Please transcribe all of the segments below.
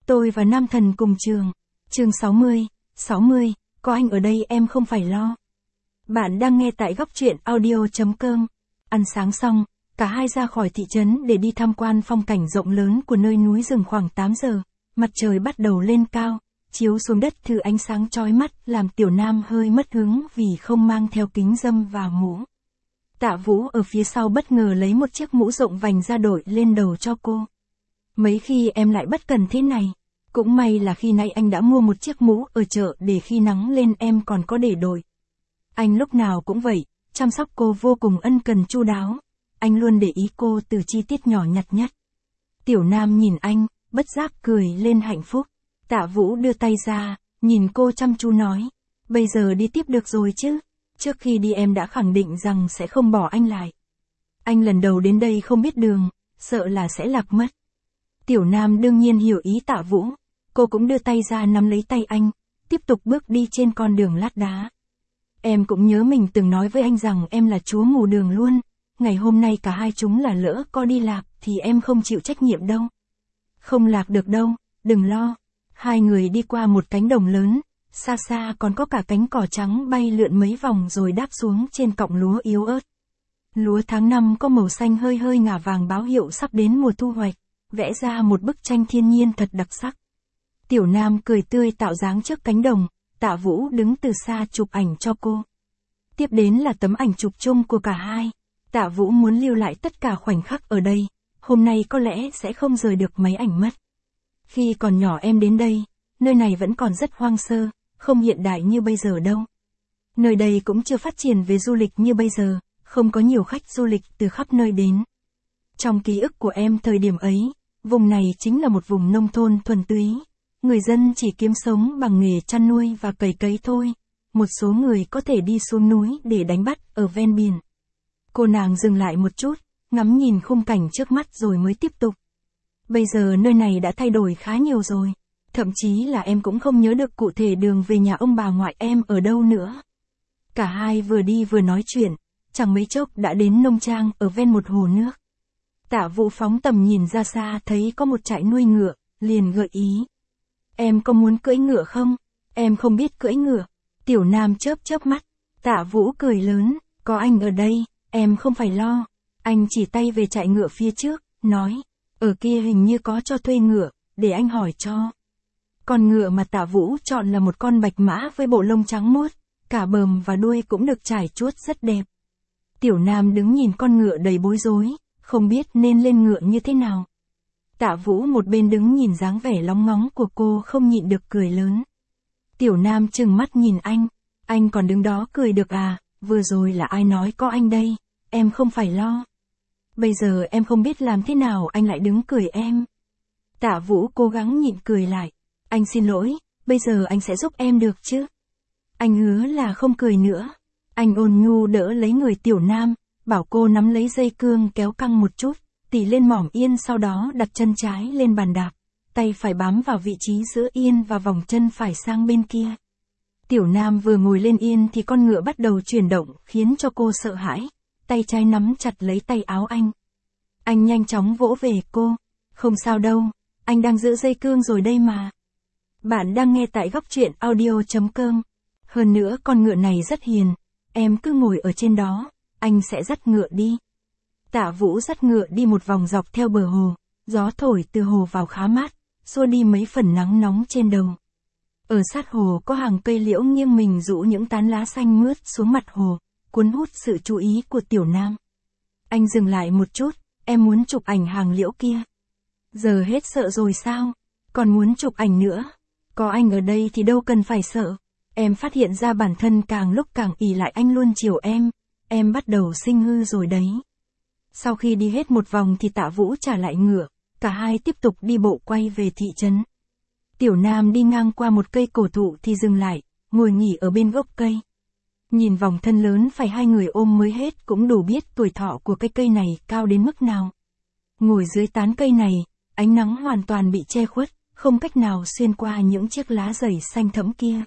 Tôi và Nam Thần cùng trường. Chương 60, có anh ở đây em không phải lo. Bạn đang nghe tại góc truyện audio.com. Ăn sáng xong, cả hai ra khỏi thị trấn để đi tham quan phong cảnh rộng lớn của nơi núi rừng. Khoảng 8 giờ, mặt trời bắt đầu lên cao, chiếu xuống đất thử ánh sáng chói mắt làm Tiểu Nam hơi mất hứng vì không mang theo kính râm và mũ. Tạ Vũ ở phía sau bất ngờ lấy một chiếc mũ rộng vành ra đội lên đầu cho cô. Mấy khi em lại bất cần thế này. Cũng may là khi nãy anh đã mua một chiếc mũ ở chợ để khi nắng lên em còn có để đội. Anh lúc nào cũng vậy, chăm sóc cô vô cùng ân cần chu đáo. Anh luôn để ý cô từ chi tiết nhỏ nhặt nhất. Tiểu Nam nhìn anh, bất giác cười lên hạnh phúc. Tạ Vũ đưa tay ra, nhìn cô chăm chú nói. Bây giờ đi tiếp được rồi chứ? Trước khi đi em đã khẳng định rằng sẽ không bỏ anh lại. Anh lần đầu đến đây không biết đường, sợ là sẽ lạc mất. Tiểu Nam đương nhiên hiểu ý Tạ Vũ. Cô cũng đưa tay ra nắm lấy tay anh, tiếp tục bước đi trên con đường lát đá. Em cũng nhớ mình từng nói với anh rằng em là chúa mù đường luôn. Ngày hôm nay cả hai chúng là lỡ có đi lạc thì em không chịu trách nhiệm đâu. Không lạc được đâu, đừng lo. Hai người đi qua một cánh đồng lớn, xa xa còn có cả cánh cỏ trắng bay lượn mấy vòng rồi đáp xuống trên cọng lúa yếu ớt. Lúa tháng 5 có màu xanh hơi hơi ngả vàng báo hiệu sắp đến mùa thu hoạch, vẽ ra một bức tranh thiên nhiên thật đặc sắc. Tiểu Nam cười tươi tạo dáng trước cánh đồng, Tạ Vũ đứng từ xa chụp ảnh cho cô. Tiếp đến là tấm ảnh chụp chung của cả hai. Tạ Vũ muốn lưu lại tất cả khoảnh khắc ở đây, hôm nay có lẽ sẽ không rời được mấy ảnh mất. Khi còn nhỏ em đến đây, nơi này vẫn còn rất hoang sơ, không hiện đại như bây giờ đâu. Nơi đây cũng chưa phát triển về du lịch như bây giờ, không có nhiều khách du lịch từ khắp nơi đến. Trong ký ức của em thời điểm ấy, vùng này chính là một vùng nông thôn thuần túy. Người dân chỉ kiếm sống bằng nghề chăn nuôi và cày cấy thôi. Một số người có thể đi xuống núi để đánh bắt ở ven biển. Cô nàng dừng lại một chút, ngắm nhìn khung cảnh trước mắt rồi mới tiếp tục. Bây giờ nơi này đã thay đổi khá nhiều rồi. Thậm chí là em cũng không nhớ được cụ thể đường về nhà ông bà ngoại em ở đâu nữa. Cả hai vừa đi vừa nói chuyện, chẳng mấy chốc đã đến nông trang ở ven một hồ nước. Tạ Vũ phóng tầm nhìn ra xa thấy có một trại nuôi ngựa, liền gợi ý. Em có muốn cưỡi ngựa không? Em không biết cưỡi ngựa. Tiểu Nam chớp chớp mắt. Tạ Vũ cười lớn, có anh ở đây, em không phải lo. Anh chỉ tay về trại ngựa phía trước, nói, ở kia hình như có cho thuê ngựa, để anh hỏi cho. Con ngựa mà Tạ Vũ chọn là một con bạch mã với bộ lông trắng muốt, cả bờm và đuôi cũng được trải chuốt rất đẹp. Tiểu Nam đứng nhìn con ngựa đầy bối rối, không biết nên lên ngựa như thế nào. Tạ Vũ một bên đứng nhìn dáng vẻ lóng ngóng của cô không nhịn được cười lớn. Tiểu Nam trừng mắt nhìn anh còn đứng đó cười được à, vừa rồi là ai nói có anh đây, em không phải lo. Bây giờ em không biết làm thế nào anh lại đứng cười em. Tạ Vũ cố gắng nhịn cười lại, anh xin lỗi, bây giờ anh sẽ giúp em được chứ. Anh hứa là không cười nữa. Anh ôn nhu đỡ lấy người Tiểu Nam, bảo cô nắm lấy dây cương kéo căng một chút. Tỉ lên mỏm yên sau đó đặt chân trái lên bàn đạp, tay phải bám vào vị trí giữa yên và vòng chân phải sang bên kia. Tiểu Nam vừa ngồi lên yên thì con ngựa bắt đầu chuyển động khiến cho cô sợ hãi, tay trái nắm chặt lấy tay áo anh. Anh nhanh chóng vỗ về cô, không sao đâu, anh đang giữ dây cương rồi đây mà. Bạn đang nghe tại góc truyện audio.com. Hơn nữa con ngựa này rất hiền, em cứ ngồi ở trên đó, anh sẽ dắt ngựa đi. Tạ Vũ dắt ngựa đi một vòng dọc theo bờ hồ, gió thổi từ hồ vào khá mát, xua đi mấy phần nắng nóng trên đầu. Ở sát hồ có hàng cây liễu nghiêng mình rũ những tán lá xanh mướt xuống mặt hồ, cuốn hút sự chú ý của Tiểu Nam. Anh dừng lại một chút, em muốn chụp ảnh hàng liễu kia. Giờ hết sợ rồi sao? Còn muốn chụp ảnh nữa? Có anh ở đây thì đâu cần phải sợ. Em phát hiện ra bản thân càng lúc càng ỷ lại anh luôn chiều em bắt đầu sinh hư rồi đấy. Sau khi đi hết một vòng thì Tạ Vũ trả lại ngựa, cả hai tiếp tục đi bộ quay về thị trấn. Tiểu Nam đi ngang qua một cây cổ thụ thì dừng lại, ngồi nghỉ ở bên gốc cây. Nhìn vòng thân lớn phải hai người ôm mới hết cũng đủ biết tuổi thọ của cái cây này cao đến mức nào. Ngồi dưới tán cây này, ánh nắng hoàn toàn bị che khuất, không cách nào xuyên qua những chiếc lá dày xanh thẫm kia.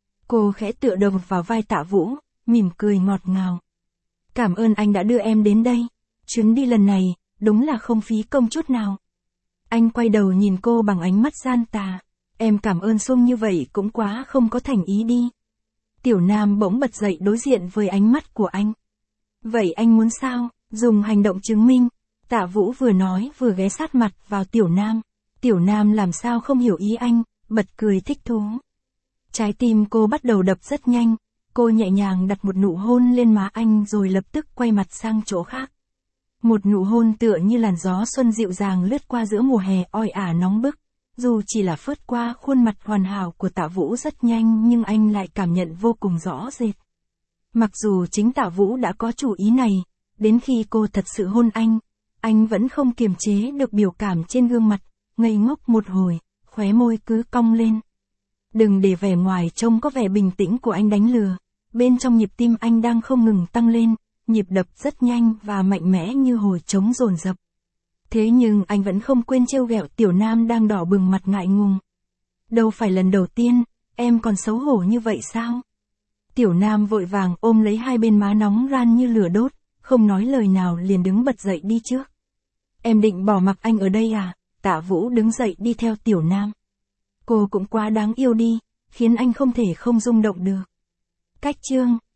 Cô khẽ tựa đầu vào vai Tạ Vũ, mỉm cười ngọt ngào. Cảm ơn anh đã đưa em đến đây. Chuyến đi lần này, đúng là không phí công chút nào. Anh quay đầu nhìn cô bằng ánh mắt gian tà. Em cảm ơn Xuân như vậy cũng quá không có thành ý đi. Tiểu Nam bỗng bật dậy đối diện với ánh mắt của anh. Vậy anh muốn sao? Dùng hành động chứng minh. Tạ Vũ vừa nói vừa ghé sát mặt vào Tiểu Nam. Tiểu Nam làm sao không hiểu ý anh, bật cười thích thú. Trái tim cô bắt đầu đập rất nhanh. Cô nhẹ nhàng đặt một nụ hôn lên má anh rồi lập tức quay mặt sang chỗ khác. Một nụ hôn tựa như làn gió xuân dịu dàng lướt qua giữa mùa hè oi ả nóng bức. Dù chỉ là phớt qua khuôn mặt hoàn hảo của Tạ Vũ rất nhanh nhưng anh lại cảm nhận vô cùng rõ rệt. Mặc dù chính Tạ Vũ đã có chủ ý này, đến khi cô thật sự hôn anh vẫn không kiềm chế được biểu cảm trên gương mặt, ngây ngốc một hồi, khóe môi cứ cong lên. Đừng để vẻ ngoài trông có vẻ bình tĩnh của anh đánh lừa, bên trong nhịp tim anh đang không ngừng tăng lên, nhịp đập rất nhanh và mạnh mẽ như hồi trống dồn dập. Thế nhưng anh vẫn không quên trêu ghẹo Tiểu Nam đang đỏ bừng mặt ngại ngùng. Đâu phải lần đầu tiên, em còn xấu hổ như vậy sao? Tiểu Nam vội vàng ôm lấy hai bên má nóng ran như lửa đốt, không nói lời nào liền đứng bật dậy đi trước. Em định bỏ mặc anh ở đây à? Tạ Vũ đứng dậy đi theo Tiểu Nam. Cô cũng quá đáng yêu đi, khiến anh không thể không rung động được. Cách chương